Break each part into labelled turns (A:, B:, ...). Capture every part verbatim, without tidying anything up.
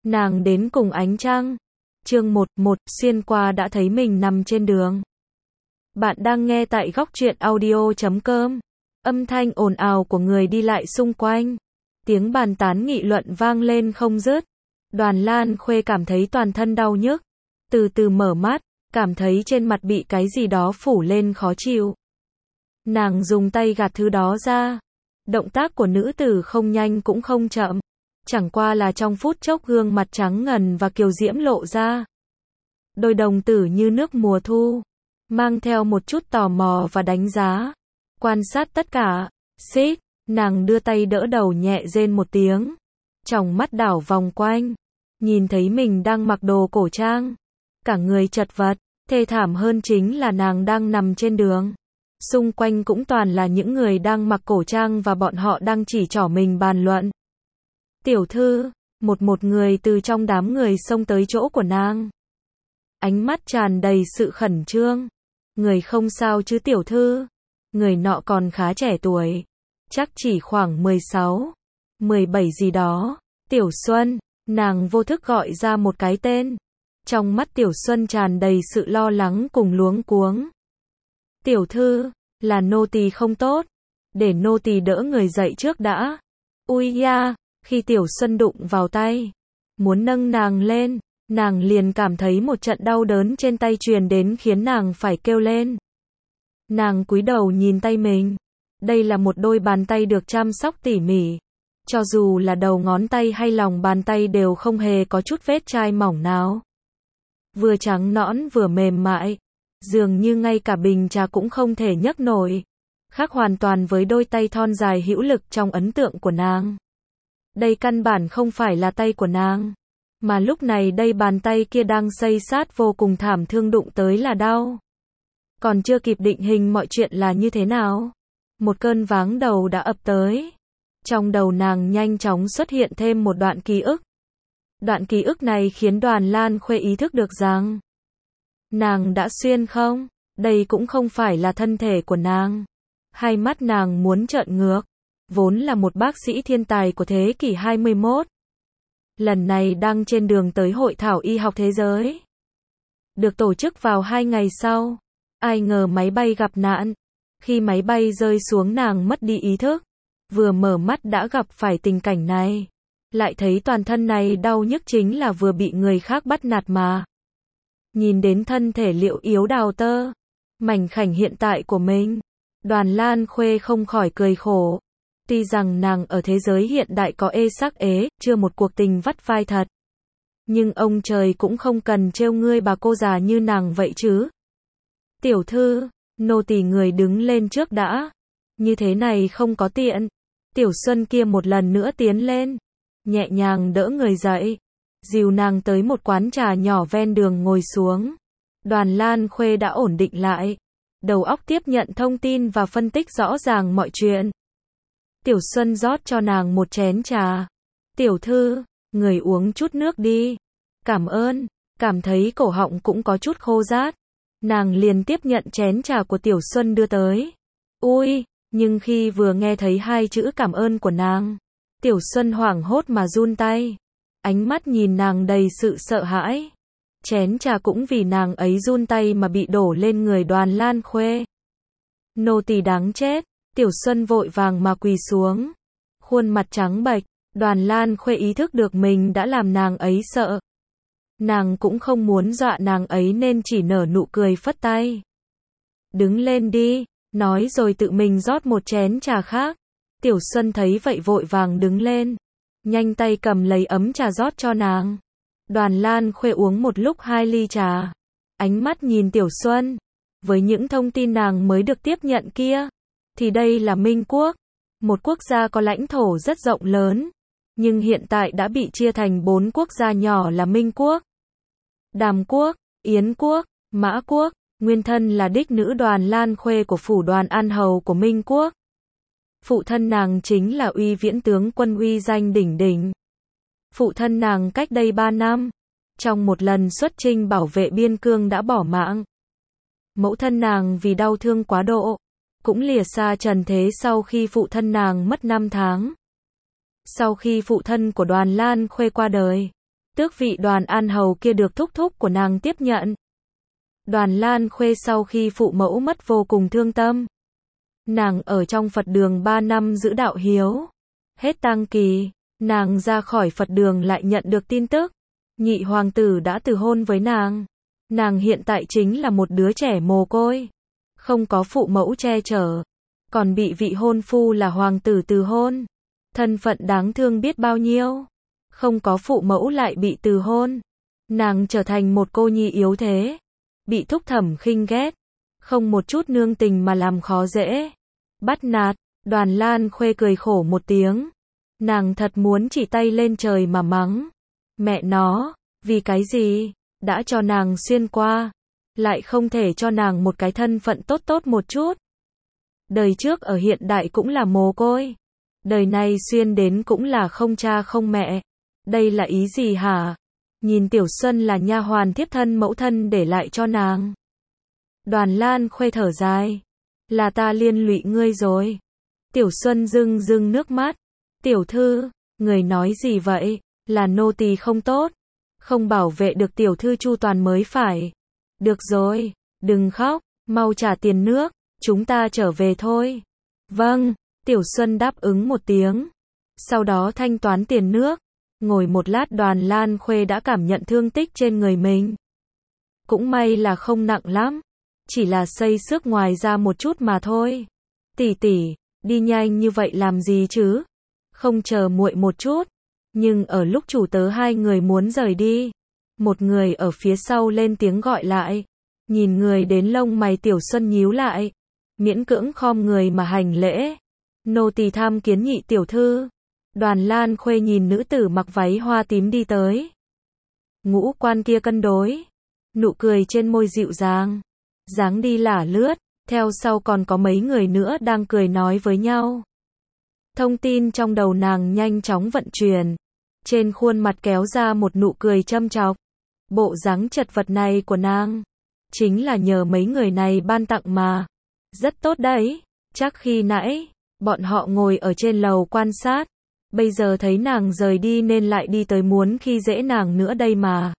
A: Nàng đến cùng ánh trăng. Chương một, một, xuyên qua đã thấy mình nằm trên đường. Bạn đang nghe tại góc truyện audio chấm com. Âm thanh ồn ào của người đi lại xung quanh. Tiếng bàn tán nghị luận vang lên không dứt. Đoàn Lan Khuê cảm thấy toàn thân đau nhức. Từ từ mở mắt, cảm thấy trên mặt bị cái gì đó phủ lên khó chịu. Nàng dùng tay gạt thứ đó ra. Động tác của nữ tử không nhanh cũng không chậm. Chẳng qua là trong phút chốc gương mặt trắng ngần và kiều diễm lộ ra. Đôi đồng tử như nước mùa thu, mang theo một chút tò mò và đánh giá. Quan sát tất cả, xít, nàng đưa tay đỡ đầu nhẹ rên một tiếng. Tròng mắt đảo vòng quanh, nhìn thấy mình đang mặc đồ cổ trang. Cả người chật vật, thê thảm hơn chính là nàng đang nằm trên đường. Xung quanh cũng toàn là những người đang mặc cổ trang và bọn họ đang chỉ trỏ mình bàn luận. Tiểu thư, một một người từ trong đám người xông tới chỗ của nàng. Ánh mắt tràn đầy sự khẩn trương. Người không sao chứ tiểu thư? Người nọ còn khá trẻ tuổi. Chắc chỉ khoảng mười sáu, mười bảy gì đó. Tiểu Xuân, nàng vô thức gọi ra một cái tên. Trong mắt Tiểu Xuân tràn đầy sự lo lắng cùng luống cuống. Tiểu thư, là nô tỳ không tốt. Để nô tỳ đỡ người dậy trước đã. Ui ya! Khi Tiểu Xuân đụng vào tay, muốn nâng nàng lên, nàng liền cảm thấy một trận đau đớn trên tay truyền đến khiến nàng phải kêu lên. Nàng cúi đầu nhìn tay mình. Đây là một đôi bàn tay được chăm sóc tỉ mỉ. Cho dù là đầu ngón tay hay lòng bàn tay đều không hề có chút vết chai mỏng nào. Vừa trắng nõn vừa mềm mại. Dường như ngay cả bình trà cũng không thể nhấc nổi. Khác hoàn toàn với đôi tay thon dài hữu lực trong ấn tượng của nàng. Đây căn bản không phải là tay của nàng. Mà lúc này đây bàn tay kia đang xây sát vô cùng thảm thương đụng tới là đau. Còn chưa kịp định hình mọi chuyện là như thế nào. Một cơn váng đầu đã ập tới. Trong đầu nàng nhanh chóng xuất hiện thêm một đoạn ký ức. Đoạn ký ức này khiến Đoàn Lan Khuê ý thức được rằng nàng đã xuyên không? Đây cũng không phải là thân thể của nàng. Hai mắt nàng muốn trợn ngược. Vốn là một bác sĩ thiên tài của thế kỷ hai mươi mốt. Lần này đang trên đường tới hội thảo y học thế giới. Được tổ chức vào hai ngày sau. Ai ngờ máy bay gặp nạn. Khi máy bay rơi xuống nàng mất đi ý thức. Vừa mở mắt đã gặp phải tình cảnh này. Lại thấy toàn thân này đau nhức chính là vừa bị người khác bắt nạt mà. Nhìn đến thân thể liệu yếu đào tơ. Mảnh khảnh hiện tại của mình. Đoàn Lan Khuê không khỏi cười khổ. Tuy rằng nàng ở thế giới hiện đại có ê sắc ế, chưa một cuộc tình vắt vai thật. Nhưng ông trời cũng không cần trêu ngươi bà cô già như nàng vậy chứ. Tiểu thư, nô tỳ người đứng lên trước đã. Như thế này không có tiện. Tiểu Xuân kia một lần nữa tiến lên. Nhẹ nhàng đỡ người dậy. Dìu nàng tới một quán trà nhỏ ven đường ngồi xuống. Đoàn Lan Khuê đã ổn định lại. Đầu óc tiếp nhận thông tin và phân tích rõ ràng mọi chuyện. Tiểu Xuân rót cho nàng một chén trà. Tiểu thư, người uống chút nước đi. Cảm ơn, cảm thấy cổ họng cũng có chút khô rát. Nàng liền tiếp nhận chén trà của Tiểu Xuân đưa tới. Ui, nhưng khi vừa nghe thấy hai chữ cảm ơn của nàng, Tiểu Xuân hoảng hốt mà run tay. Ánh mắt nhìn nàng đầy sự sợ hãi. Chén trà cũng vì nàng ấy run tay mà bị đổ lên người Đoàn Lan Khuê. Nô tỳ đáng chết. Tiểu Xuân vội vàng mà quỳ xuống. Khuôn mặt trắng bệch. Đoàn Lan Khuê ý thức được mình đã làm nàng ấy sợ. Nàng cũng không muốn dọa nàng ấy nên chỉ nở nụ cười phất tay. Đứng lên đi, nói rồi tự mình rót một chén trà khác. Tiểu Xuân thấy vậy vội vàng đứng lên. Nhanh tay cầm lấy ấm trà rót cho nàng. Đoàn Lan Khuê uống một lúc hai ly trà. Ánh mắt nhìn Tiểu Xuân. Với những thông tin nàng mới được tiếp nhận kia. Thì đây là Minh Quốc. Một quốc gia có lãnh thổ rất rộng lớn. Nhưng hiện tại đã bị chia thành bốn quốc gia nhỏ là Minh Quốc, Đàm Quốc, Yến Quốc, Mã Quốc. Nguyên thân là đích nữ Đoàn Lan Khuê của phủ Đoàn An Hầu của Minh Quốc. Phụ thân nàng chính là uy viễn tướng quân uy danh đỉnh đỉnh. Phụ thân nàng cách đây ba năm. Trong một lần xuất chinh bảo vệ biên cương đã bỏ mạng. Mẫu thân nàng vì đau thương quá độ. Cũng lìa xa trần thế sau khi phụ thân nàng mất năm tháng. Sau khi phụ thân của Đoàn Lan Khuê qua đời, Tước vị Đoàn An Hầu kia được thúc thúc của nàng tiếp nhận. Đoàn Lan Khuê sau khi phụ mẫu mất vô cùng thương tâm. Nàng ở trong Phật đường ba năm giữ đạo hiếu. Hết tang kỳ, nàng ra khỏi Phật đường lại nhận được tin tức. Nhị hoàng tử đã từ hôn với nàng. Nàng hiện tại chính là một đứa trẻ mồ côi. Không có phụ mẫu che chở. Còn bị vị hôn phu là hoàng tử từ hôn. Thân phận đáng thương biết bao nhiêu. Không có phụ mẫu lại bị từ hôn. Nàng trở thành một cô nhi yếu thế. Bị thúc thẩm khinh ghét. Không một chút nương tình mà làm khó dễ. Bắt nạt. Đoàn Lan Khuê cười khổ một tiếng. Nàng thật muốn chỉ tay lên trời mà mắng. Mẹ nó, vì cái gì? Đã cho nàng xuyên qua. Lại không thể cho nàng một cái thân phận tốt tốt một chút. Đời trước ở hiện đại cũng là mồ côi. Đời này xuyên đến cũng là không cha không mẹ. Đây là ý gì hả? Nhìn Tiểu Xuân là nha hoàn thiếp thân mẫu thân để lại cho nàng. Đoàn Lan Khuê thở dài. Là ta liên lụy ngươi rồi. Tiểu Xuân rưng rưng nước mắt. Tiểu thư, người nói gì vậy? Là nô tỳ không tốt. Không bảo vệ được tiểu thư chu toàn mới phải. Được rồi, đừng khóc, mau trả tiền nước, chúng ta trở về thôi. Vâng, Tiểu Xuân đáp ứng một tiếng. Sau đó thanh toán tiền nước. Ngồi một lát Đoàn Lan Khuê đã cảm nhận thương tích trên người mình. Cũng may là không nặng lắm. Chỉ là xây xước ngoài ra một chút mà thôi. Tỷ tỷ, đi nhanh như vậy làm gì chứ? Không chờ muội một chút. Nhưng ở lúc chủ tớ hai người muốn rời đi, một người ở phía sau lên tiếng gọi lại. Nhìn người đến lông mày Tiểu Xuân nhíu lại, miễn cưỡng khom người mà hành lễ. Nô tỳ tham kiến nhị tiểu thư. Đoàn Lan Khuê nhìn nữ tử mặc váy hoa tím đi tới. Ngũ quan kia cân đối, nụ cười trên môi dịu dàng, dáng đi lả lướt, theo sau còn có mấy người nữa đang cười nói với nhau. Thông tin trong đầu nàng nhanh chóng vận chuyển, trên khuôn mặt kéo ra một nụ cười châm chọc. Bộ dáng chật vật này của nàng, chính là nhờ mấy người này ban tặng mà. Rất tốt đấy, chắc khi nãy, bọn họ ngồi ở trên lầu quan sát. Bây giờ thấy nàng rời đi nên lại đi tới muốn khi dễ nàng nữa đây mà.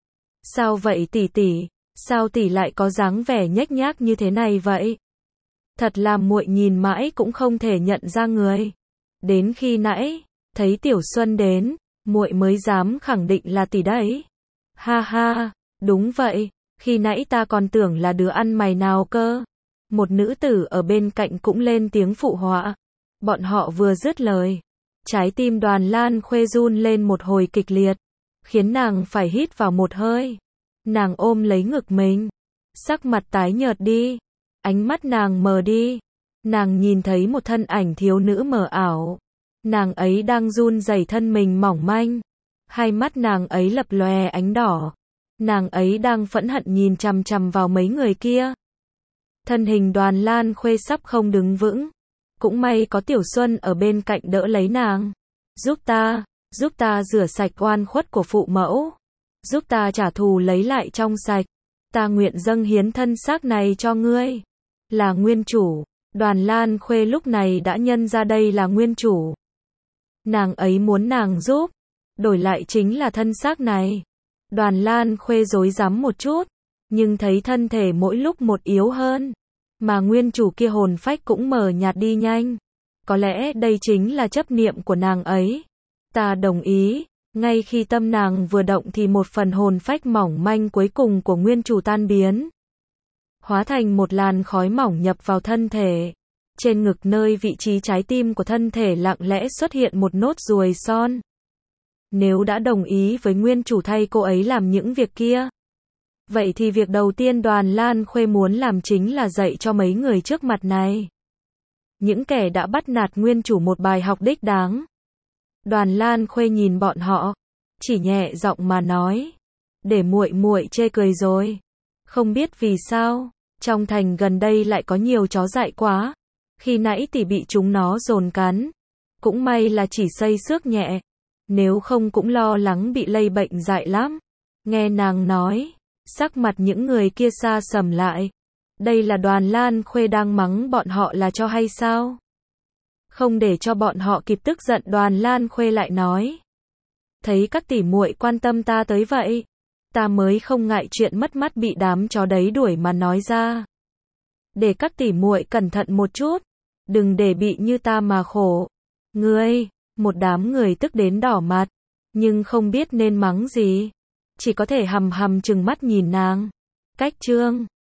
A: Sao vậy tỷ tỷ? Sao tỷ lại có dáng vẻ nhếch nhác như thế này vậy? Thật là muội nhìn mãi cũng không thể nhận ra người. Đến khi nãy, thấy Tiểu Xuân đến, muội mới dám khẳng định là tỷ đấy. Ha ha, đúng vậy, khi nãy ta còn tưởng là đứa ăn mày nào cơ. Một nữ tử ở bên cạnh cũng lên tiếng phụ họa. Bọn họ vừa dứt lời, trái tim Đoàn Lan Khuê run lên một hồi kịch liệt, khiến nàng phải hít vào một hơi. Nàng ôm lấy ngực mình, sắc mặt tái nhợt đi, ánh mắt nàng mờ đi. Nàng nhìn thấy một thân ảnh thiếu nữ mờ ảo. Nàng ấy đang run rẩy thân mình mỏng manh. Hai mắt nàng ấy lập lòe ánh đỏ. Nàng ấy đang phẫn hận nhìn chằm chằm vào mấy người kia. Thân hình Đoàn Lan Khuê sắp không đứng vững. Cũng may có Tiểu Xuân ở bên cạnh đỡ lấy nàng. Giúp ta, giúp ta rửa sạch oan khuất của phụ mẫu. Giúp ta trả thù lấy lại trong sạch. Ta nguyện dâng hiến thân xác này cho ngươi. Là nguyên chủ. Đoàn Lan Khuê lúc này đã nhận ra đây là nguyên chủ. Nàng ấy muốn nàng giúp. Đổi lại chính là thân xác này. Đoàn Lan Khuê rối rắm một chút. Nhưng thấy thân thể mỗi lúc một yếu hơn. Mà nguyên chủ kia hồn phách cũng mờ nhạt đi nhanh. Có lẽ đây chính là chấp niệm của nàng ấy. Ta đồng ý. Ngay khi tâm nàng vừa động thì một phần hồn phách mỏng manh cuối cùng của nguyên chủ tan biến. Hóa thành một làn khói mỏng nhập vào thân thể. Trên ngực nơi vị trí trái tim của thân thể lặng lẽ xuất hiện một nốt ruồi son. Nếu đã đồng ý với nguyên chủ thay cô ấy làm những việc kia, vậy thì việc đầu tiên Đoàn Lan Khuê muốn làm chính là dạy cho mấy người trước mặt này, những kẻ đã bắt nạt nguyên chủ, một bài học đích đáng. Đoàn Lan Khuê nhìn bọn họ, chỉ nhẹ giọng mà nói, để muội muội chê cười rồi. Không biết vì sao, trong thành gần đây lại có nhiều chó dại quá. Khi nãy tỷ bị chúng nó dồn cắn. Cũng may là chỉ xây xước nhẹ. Nếu không cũng lo lắng bị lây bệnh dại lắm. Nghe nàng nói, sắc mặt những người kia xa sầm lại. Đây là Đoàn Lan Khuê đang mắng bọn họ là cho hay sao? Không để cho bọn họ kịp tức giận, Đoàn Lan Khuê lại nói. thấy các tỷ muội quan tâm ta tới vậy. Ta mới không ngại chuyện mất mắt bị đám chó đấy đuổi mà nói ra. Để các tỷ muội cẩn thận một chút, đừng để bị như ta mà khổ. Ngươi, một đám người tức đến đỏ mặt, nhưng không biết nên mắng gì, chỉ có thể hầm hầm trừng mắt nhìn nàng. Cách chương